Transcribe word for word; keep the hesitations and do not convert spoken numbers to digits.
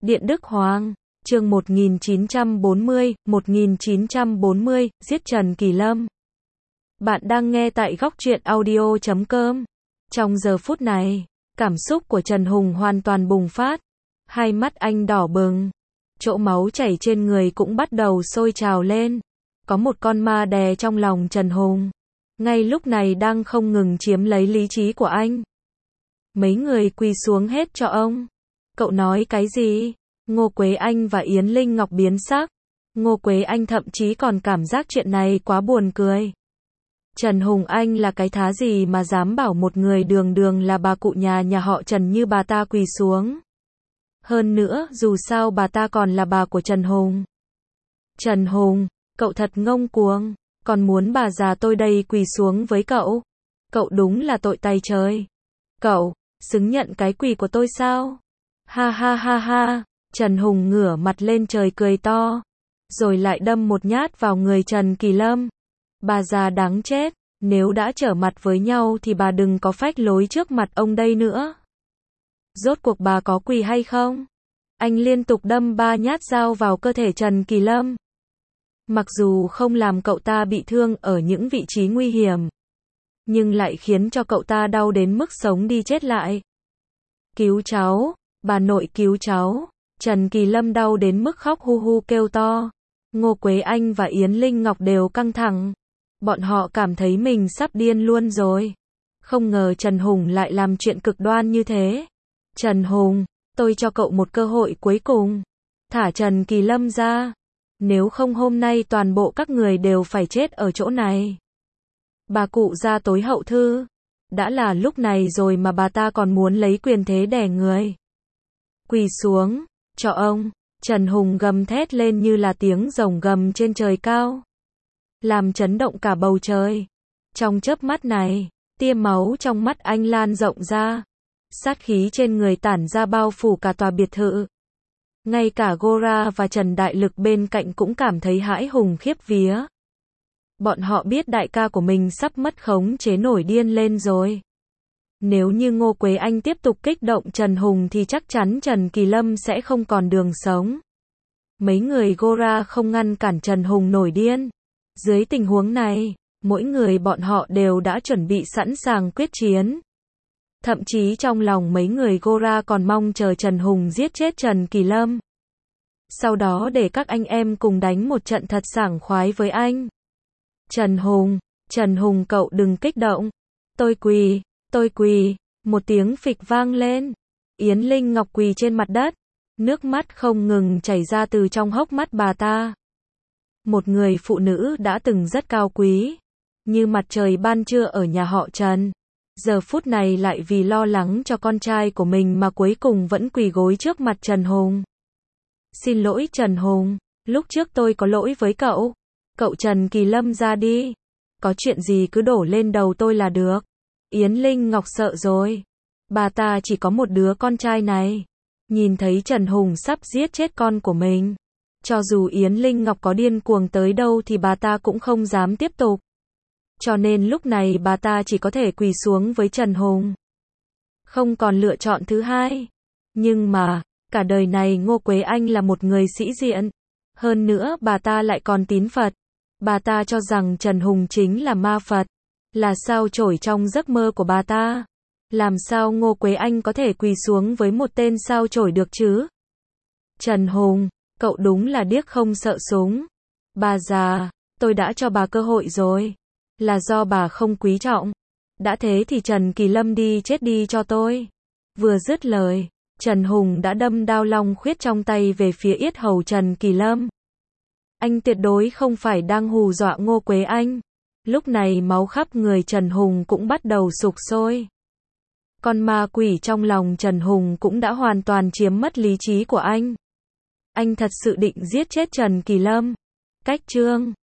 Điện Đức Hoàng, chương một nghìn chín trăm bốn mươi, một nghìn chín trăm bốn mươi, giết Trần Kỳ Lâm. Bạn đang nghe tại góc truyện audio chấm com. Trong giờ phút này, cảm xúc của Trần Hùng hoàn toàn bùng phát. Hai mắt anh đỏ bừng. Chỗ máu chảy trên người cũng bắt đầu sôi trào lên. Có một con ma đè trong lòng Trần Hùng. Ngay lúc này đang không ngừng chiếm lấy lý trí của anh. Mấy người quỳ xuống hết cho ông. Cậu nói cái gì? Ngô Quế Anh và Yến Linh Ngọc biến sắc. Ngô Quế Anh thậm chí còn cảm giác chuyện này quá buồn cười. Trần Hùng Anh là cái thá gì mà dám bảo một người đường đường là bà cụ nhà nhà họ Trần như bà ta quỳ xuống. Hơn nữa, dù sao bà ta còn là bà của Trần Hùng. Trần Hùng, cậu thật ngông cuồng, còn muốn bà già tôi đây quỳ xuống với cậu. Cậu đúng là tội tay trời. Cậu, xứng nhận cái quỳ của tôi sao? Ha ha ha ha, Trần Hùng ngửa mặt lên trời cười to, rồi lại đâm một nhát vào người Trần Kỳ Lâm. Bà già đáng chết, nếu đã trở mặt với nhau thì bà đừng có phách lối trước mặt ông đây nữa. Rốt cuộc bà có quỳ hay không? Anh liên tục đâm ba nhát dao vào cơ thể Trần Kỳ Lâm. Mặc dù không làm cậu ta bị thương ở những vị trí nguy hiểm, nhưng lại khiến cho cậu ta đau đến mức sống đi chết lại. Cứu cháu, bà nội cứu cháu. Trần Kỳ Lâm đau đến mức khóc hu hu kêu to. Ngô Quế Anh và Yến Linh Ngọc đều căng thẳng. Bọn họ cảm thấy mình sắp điên luôn rồi. Không ngờ Trần Hùng lại làm chuyện cực đoan như thế. Trần Hùng, tôi cho cậu một cơ hội cuối cùng. Thả Trần Kỳ Lâm ra. Nếu không hôm nay toàn bộ các người đều phải chết ở chỗ này. Bà cụ ra tối hậu thư. Đã là lúc này rồi mà bà ta còn muốn lấy quyền thế đè người. Quỳ xuống, cho ông. Trần Hùng gầm thét lên như là tiếng rồng gầm trên trời cao, làm chấn động cả bầu trời. Trong chớp mắt này, tia máu trong mắt anh lan rộng ra. Sát khí trên người tản ra bao phủ cả tòa biệt thự. Ngay cả Gora và Trần Đại Lực bên cạnh cũng cảm thấy hãi hùng khiếp vía. Bọn họ biết đại ca của mình sắp mất khống chế nổi điên lên rồi. Nếu như Ngô Quế Anh tiếp tục kích động Trần Hùng thì chắc chắn Trần Kỳ Lâm sẽ không còn đường sống. Mấy người Gora không ngăn cản Trần Hùng nổi điên. Dưới tình huống này, mỗi người bọn họ đều đã chuẩn bị sẵn sàng quyết chiến. Thậm chí trong lòng mấy người Gora còn mong chờ Trần Hùng giết chết Trần Kỳ Lâm. Sau đó để các anh em cùng đánh một trận thật sảng khoái với anh. Trần Hùng, Trần Hùng cậu đừng kích động. Tôi quỳ, tôi quỳ, một tiếng phịch vang lên. Yến Linh Ngọc quỳ trên mặt đất. Nước mắt không ngừng chảy ra từ trong hốc mắt bà ta. Một người phụ nữ đã từng rất cao quý, như mặt trời ban trưa ở nhà họ Trần. Giờ phút này lại vì lo lắng cho con trai của mình mà cuối cùng vẫn quỳ gối trước mặt Trần Hùng. Xin lỗi Trần Hùng, lúc trước tôi có lỗi với cậu. Cậu Trần Kỳ Lâm ra đi. Có chuyện gì cứ đổ lên đầu tôi là được. Yến Linh Ngọc sợ rồi. Bà ta chỉ có một đứa con trai này. Nhìn thấy Trần Hùng sắp giết chết con của mình. Cho dù Yến Linh Ngọc có điên cuồng tới đâu thì bà ta cũng không dám tiếp tục. Cho nên lúc này bà ta chỉ có thể quỳ xuống với Trần Hùng. Không còn lựa chọn thứ hai. Nhưng mà, cả đời này Ngô Quế Anh là một người sĩ diện. Hơn nữa bà ta lại còn tín Phật. Bà ta cho rằng Trần Hùng chính là ma Phật. Là sao chổi trong giấc mơ của bà ta. Làm sao Ngô Quế Anh có thể quỳ xuống với một tên sao chổi được chứ? Trần Hùng, cậu đúng là điếc không sợ súng. Bà già, tôi đã cho bà cơ hội rồi. Là do bà không quý trọng. Đã thế thì Trần Kỳ Lâm đi chết đi cho tôi. Vừa dứt lời, Trần Hùng đã đâm đao long khuyết trong tay về phía yết hầu Trần Kỳ Lâm. Anh tuyệt đối không phải đang hù dọa Ngô Quế Anh. Lúc này máu khắp người Trần Hùng cũng bắt đầu sục sôi. Con ma quỷ trong lòng Trần Hùng cũng đã hoàn toàn chiếm mất lý trí của anh. Anh thật sự định giết chết Trần Kỳ Lâm. Cách chương